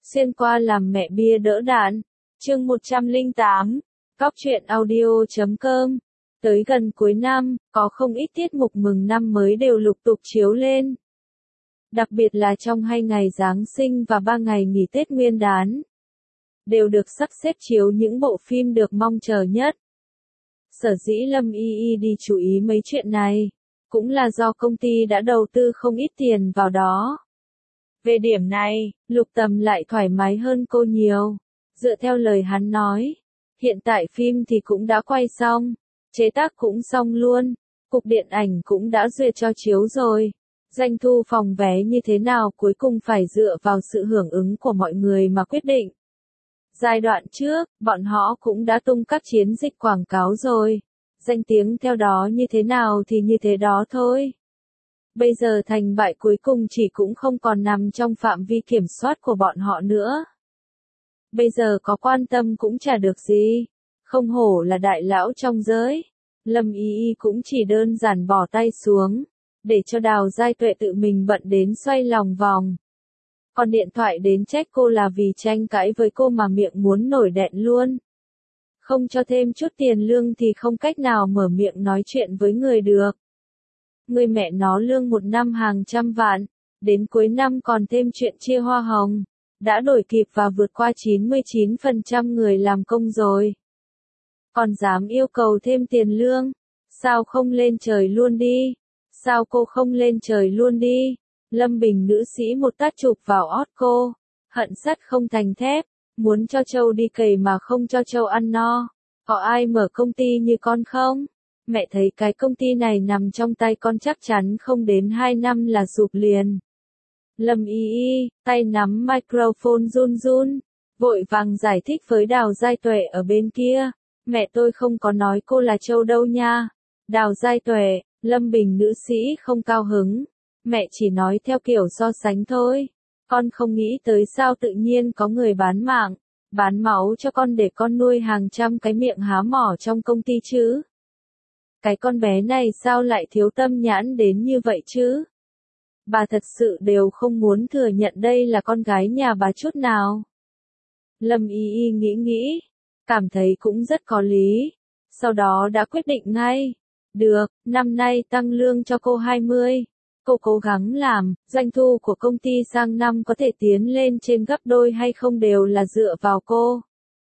Xuyên qua làm mẹ bia đỡ đạn. Chương 108. Cóc truyện audio.com. Tới gần cuối năm, có không ít tiết mục mừng năm mới đều lục tục chiếu lên. Đặc biệt là trong 2 ngày Giáng sinh và 3 ngày nghỉ Tết Nguyên đán. Đều được sắp xếp chiếu những bộ phim được mong chờ nhất. Sở dĩ Lâm Y đi chú ý mấy chuyện này, cũng là do công ty đã đầu tư không ít tiền vào đó. Về điểm này, Lục Tầm lại thoải mái hơn cô nhiều. Dựa theo lời hắn nói, hiện tại phim thì cũng đã quay xong, chế tác cũng xong luôn, cục điện ảnh cũng đã duyệt cho chiếu rồi. Doanh thu phòng vé như thế nào cuối cùng phải dựa vào sự hưởng ứng của mọi người mà quyết định. Giai đoạn trước, bọn họ cũng đã tung các chiến dịch quảng cáo rồi. Danh tiếng theo đó như thế nào thì như thế đó thôi. Bây giờ thành bại cuối cùng chỉ cũng không còn nằm trong phạm vi kiểm soát của bọn họ nữa. Bây giờ có quan tâm cũng chả được gì. Không hổ là đại lão trong giới. Lâm Y cũng chỉ đơn giản bỏ tay xuống, để cho Đào Giai Tuệ tự mình bận đến xoay lòng vòng. Còn điện thoại đến trách cô là vì tranh cãi với cô mà miệng muốn nổi đẹn luôn. Không cho thêm chút tiền lương thì không cách nào mở miệng nói chuyện với người được. Người mẹ nó lương một năm hàng trăm vạn, đến cuối năm còn thêm chuyện chia hoa hồng, đã đổi kịp và vượt qua 99% người làm công rồi. Còn dám yêu cầu thêm tiền lương, sao không lên trời luôn đi, sao cô không lên trời luôn đi. Lâm Bình nữ sĩ một tát chụp vào ót cô, hận sắt không thành thép, muốn cho trâu đi cày mà không cho trâu ăn no. Có ai mở công ty như con không? Mẹ thấy cái công ty này nằm trong tay con chắc chắn không đến 2 năm là sụp liền. Lâm Y, tay nắm microphone run run, vội vàng giải thích với Đào Giai Tuệ ở bên kia. Mẹ tôi không có nói cô là trâu đâu nha. Đào Giai Tuệ, Lâm Bình nữ sĩ không cao hứng. Mẹ chỉ nói theo kiểu so sánh thôi. Con không nghĩ tới sao tự nhiên có người bán mạng, bán máu cho con để con nuôi hàng trăm cái miệng há mỏ trong công ty chứ. Cái con bé này sao lại thiếu tâm nhãn đến như vậy chứ? Bà thật sự đều không muốn thừa nhận đây là con gái nhà bà chút nào. Lâm Y nghĩ, cảm thấy cũng rất có lý. Sau đó đã quyết định ngay. Được, năm nay tăng lương cho cô 20. Cô cố gắng làm, doanh thu của công ty sang năm có thể tiến lên trên gấp đôi hay không đều là dựa vào cô.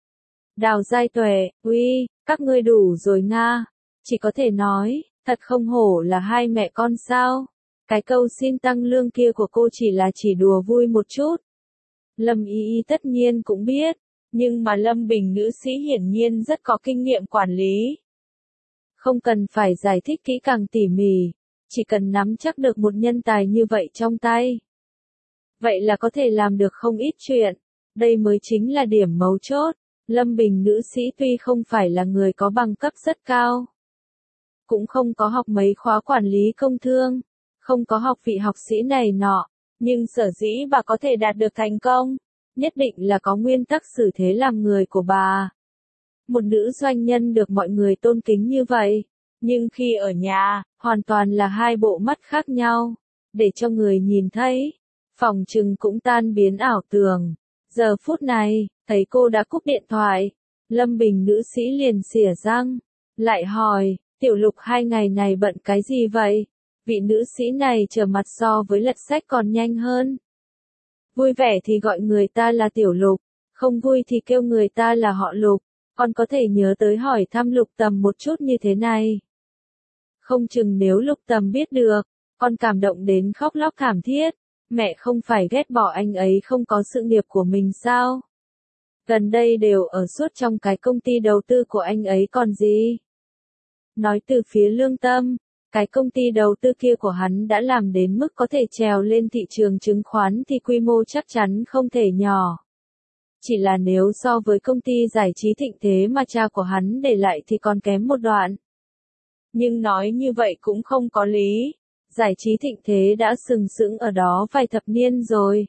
Đào Giai Tuệ, uy, các ngươi đủ rồi nga. Chỉ có thể nói, thật không hổ là hai mẹ con sao. Cái câu xin tăng lương kia của cô chỉ đùa vui một chút. Lâm Y tất nhiên cũng biết, nhưng mà Lâm Bình nữ sĩ hiển nhiên rất có kinh nghiệm quản lý. Không cần phải giải thích kỹ càng tỉ mỉ, chỉ cần nắm chắc được một nhân tài như vậy trong tay. Vậy là có thể làm được không ít chuyện, đây mới chính là điểm mấu chốt. Lâm Bình nữ sĩ tuy không phải là người có bằng cấp rất cao, cũng không có học mấy khóa quản lý công thương, không có học vị học sĩ này nọ, nhưng sở dĩ bà có thể đạt được thành công, nhất định là có nguyên tắc xử thế làm người của bà. Một nữ doanh nhân được mọi người tôn kính như vậy, nhưng khi ở nhà, hoàn toàn là hai bộ mắt khác nhau, để cho người nhìn thấy, phòng trừng cũng tan biến ảo tưởng. Giờ phút này, thấy cô đã cúp điện thoại, Lâm Bình nữ sĩ liền xỉa răng, lại hỏi, Tiểu Lục 2 ngày này bận cái gì vậy? Vị nữ sĩ này trở mặt so với lật sách còn nhanh hơn. Vui vẻ thì gọi người ta là Tiểu Lục, không vui thì kêu người ta là họ Lục, con có thể nhớ tới hỏi thăm Lục Tầm một chút như thế này. Không chừng nếu Lục Tầm biết được, con cảm động đến khóc lóc thảm thiết, mẹ không phải ghét bỏ anh ấy không có sự nghiệp của mình sao? Gần đây đều ở suốt trong cái công ty đầu tư của anh ấy còn gì? Nói từ phía lương tâm, cái công ty đầu tư kia của hắn đã làm đến mức có thể trèo lên thị trường chứng khoán thì quy mô chắc chắn không thể nhỏ. Chỉ là nếu so với công ty giải trí Thịnh Thế mà cha của hắn để lại thì còn kém một đoạn. Nhưng nói như vậy cũng không có lý. Giải trí Thịnh Thế đã sừng sững ở đó vài thập niên rồi.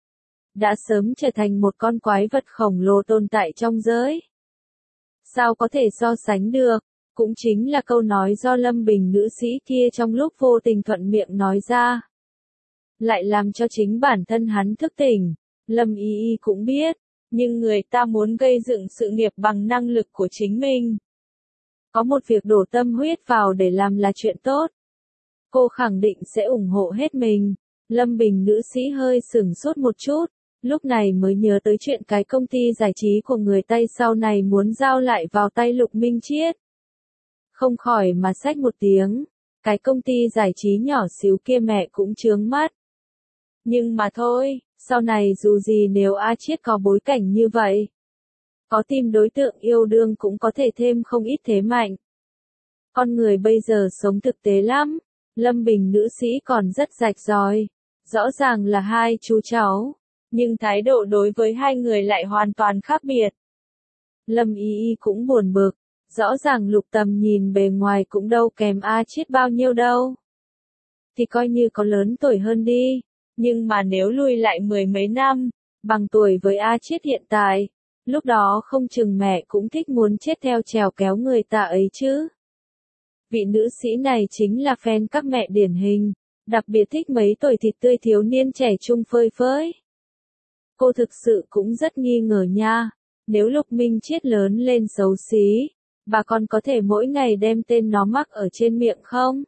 Đã sớm trở thành một con quái vật khổng lồ tồn tại trong giới. Sao có thể so sánh được? Cũng chính là câu nói do Lâm Bình nữ sĩ kia trong lúc vô tình thuận miệng nói ra. Lại làm cho chính bản thân hắn thức tỉnh. Lâm Y Y cũng biết, nhưng người ta muốn gây dựng sự nghiệp bằng năng lực của chính mình. Có một việc đổ tâm huyết vào để làm là chuyện tốt. Cô khẳng định sẽ ủng hộ hết mình. Lâm Bình nữ sĩ hơi sửng sốt một chút, lúc này mới nhớ tới chuyện cái công ty giải trí của người Tây sau này muốn giao lại vào tay Lục Minh Chiết. Không khỏi mà xách một tiếng, cái công ty giải trí nhỏ xíu kia mẹ cũng chướng mắt. Nhưng mà thôi, sau này dù gì nếu A Chiết có bối cảnh như vậy, có tìm đối tượng yêu đương cũng có thể thêm không ít thế mạnh. Con người bây giờ sống thực tế lắm, Lâm Bình nữ sĩ còn rất rạch ròi, rõ ràng là hai chú cháu, nhưng thái độ đối với hai người lại hoàn toàn khác biệt. Lâm Y Y cũng buồn bực, rõ ràng Lục Tầm nhìn bề ngoài cũng đâu kém A Chiết bao nhiêu đâu. Thì coi như có lớn tuổi hơn đi, nhưng mà nếu lui lại mười mấy năm, bằng tuổi với A Chiết hiện tại, lúc đó không chừng mẹ cũng thích muốn chết theo trèo kéo người ta ấy chứ. Vị nữ sĩ này chính là fan các mẹ điển hình, đặc biệt thích mấy tuổi thịt tươi thiếu niên trẻ trung phơi phới. Cô thực sự cũng rất nghi ngờ nha, nếu Lục Minh Chiết lớn lên xấu xí, bà còn có thể mỗi ngày đem tên nó mắc ở trên miệng không?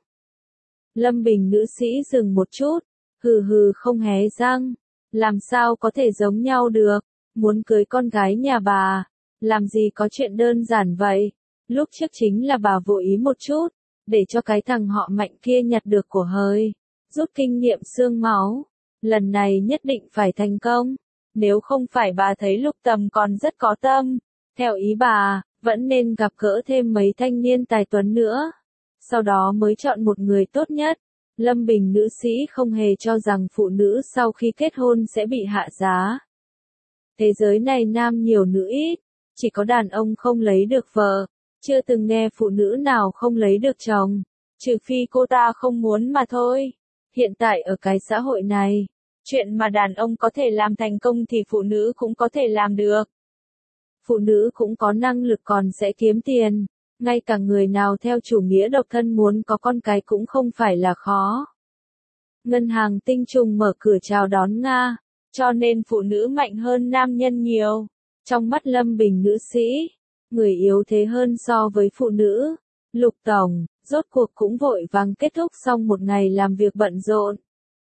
Lâm Bình nữ sĩ dừng một chút, hừ hừ không hé răng, làm sao có thể giống nhau được, muốn cưới con gái nhà bà, làm gì có chuyện đơn giản vậy, lúc trước chính là bà vô ý một chút, để cho cái thằng họ Mạnh kia nhặt được của hời, rút kinh nghiệm xương máu, lần này nhất định phải thành công, nếu không phải bà thấy Lục Tầm còn rất có tâm, theo ý bà, vẫn nên gặp gỡ thêm mấy thanh niên tài tuấn nữa, sau đó mới chọn một người tốt nhất. Lâm Bình nữ sĩ không hề cho rằng phụ nữ sau khi kết hôn sẽ bị hạ giá. Thế giới này nam nhiều nữ ít, chỉ có đàn ông không lấy được vợ, chưa từng nghe phụ nữ nào không lấy được chồng, trừ phi cô ta không muốn mà thôi. Hiện tại ở cái xã hội này, chuyện mà đàn ông có thể làm thành công thì phụ nữ cũng có thể làm được. Phụ nữ cũng có năng lực còn sẽ kiếm tiền. Ngay cả người nào theo chủ nghĩa độc thân muốn có con cái cũng không phải là khó. Ngân hàng Tinh Trùng mở cửa chào đón Nga, cho nên phụ nữ mạnh hơn nam nhân nhiều. Trong mắt Lâm Bình nữ sĩ, người yếu thế hơn so với phụ nữ. Lục Tổng, rốt cuộc cũng vội vàng kết thúc xong một ngày làm việc bận rộn.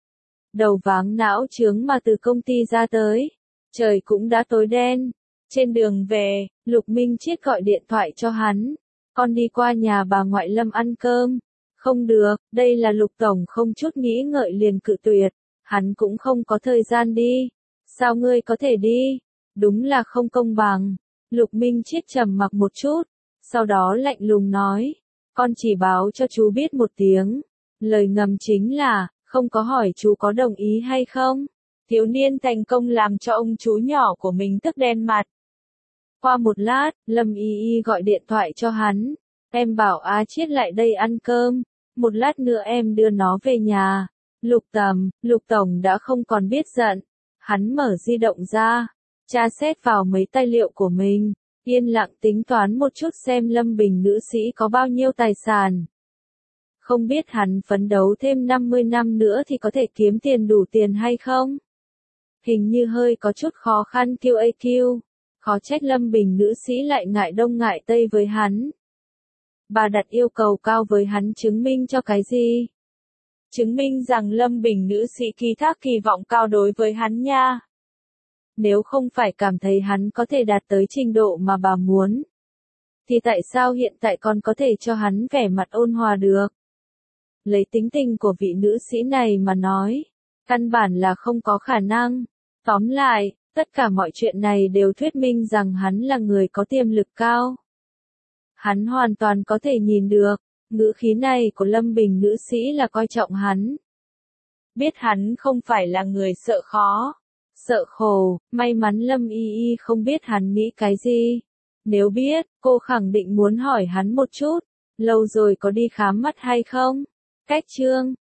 Đầu váng não chướng mà từ công ty ra tới, trời cũng đã tối đen. Trên đường về, Lục Minh Chiết gọi điện thoại cho hắn. Con đi qua nhà bà ngoại Lâm ăn cơm. Không được, đây là Lục Tổng không chút nghĩ ngợi liền cự tuyệt. Hắn cũng không có thời gian đi. Sao ngươi có thể đi? Đúng là không công bằng. Lục Minh Chiết trầm mặc một chút. Sau đó lạnh lùng nói. Con chỉ báo cho chú biết một tiếng. Lời ngầm chính là, không có hỏi chú có đồng ý hay không. Thiếu niên thành công làm cho ông chú nhỏ của mình tức đen mặt. Qua một lát, Lâm Y Y gọi điện thoại cho hắn. Em bảo A Chiết lại đây ăn cơm. Một lát nữa em đưa nó về nhà. Lục Tổng đã không còn biết giận. Hắn mở di động ra. Tra xét vào mấy tài liệu của mình. Yên lặng tính toán một chút xem Lâm Bình nữ sĩ có bao nhiêu tài sản. Không biết hắn phấn đấu thêm 50 năm nữa thì có thể kiếm tiền đủ tiền hay không? Hình như hơi có chút khó khăn QAQ. Khó trách Lâm Bình nữ sĩ lại ngại đông ngại tây với hắn. Bà đặt yêu cầu cao với hắn chứng minh cho cái gì? Chứng minh rằng Lâm Bình nữ sĩ ký thác kỳ vọng cao đối với hắn nha. Nếu không phải cảm thấy hắn có thể đạt tới trình độ mà bà muốn, thì tại sao hiện tại còn có thể cho hắn vẻ mặt ôn hòa được? Lấy tính tình của vị nữ sĩ này mà nói, căn bản là không có khả năng. Tóm lại, tất cả mọi chuyện này đều thuyết minh rằng hắn là người có tiềm lực cao. Hắn hoàn toàn có thể nhìn được, ngữ khí này của Lâm Bình nữ sĩ là coi trọng hắn. Biết hắn không phải là người sợ khó, sợ khổ, may mắn Lâm Y Y không biết hắn nghĩ cái gì. Nếu biết, cô khẳng định muốn hỏi hắn một chút, lâu rồi có đi khám mắt hay không? Cách chương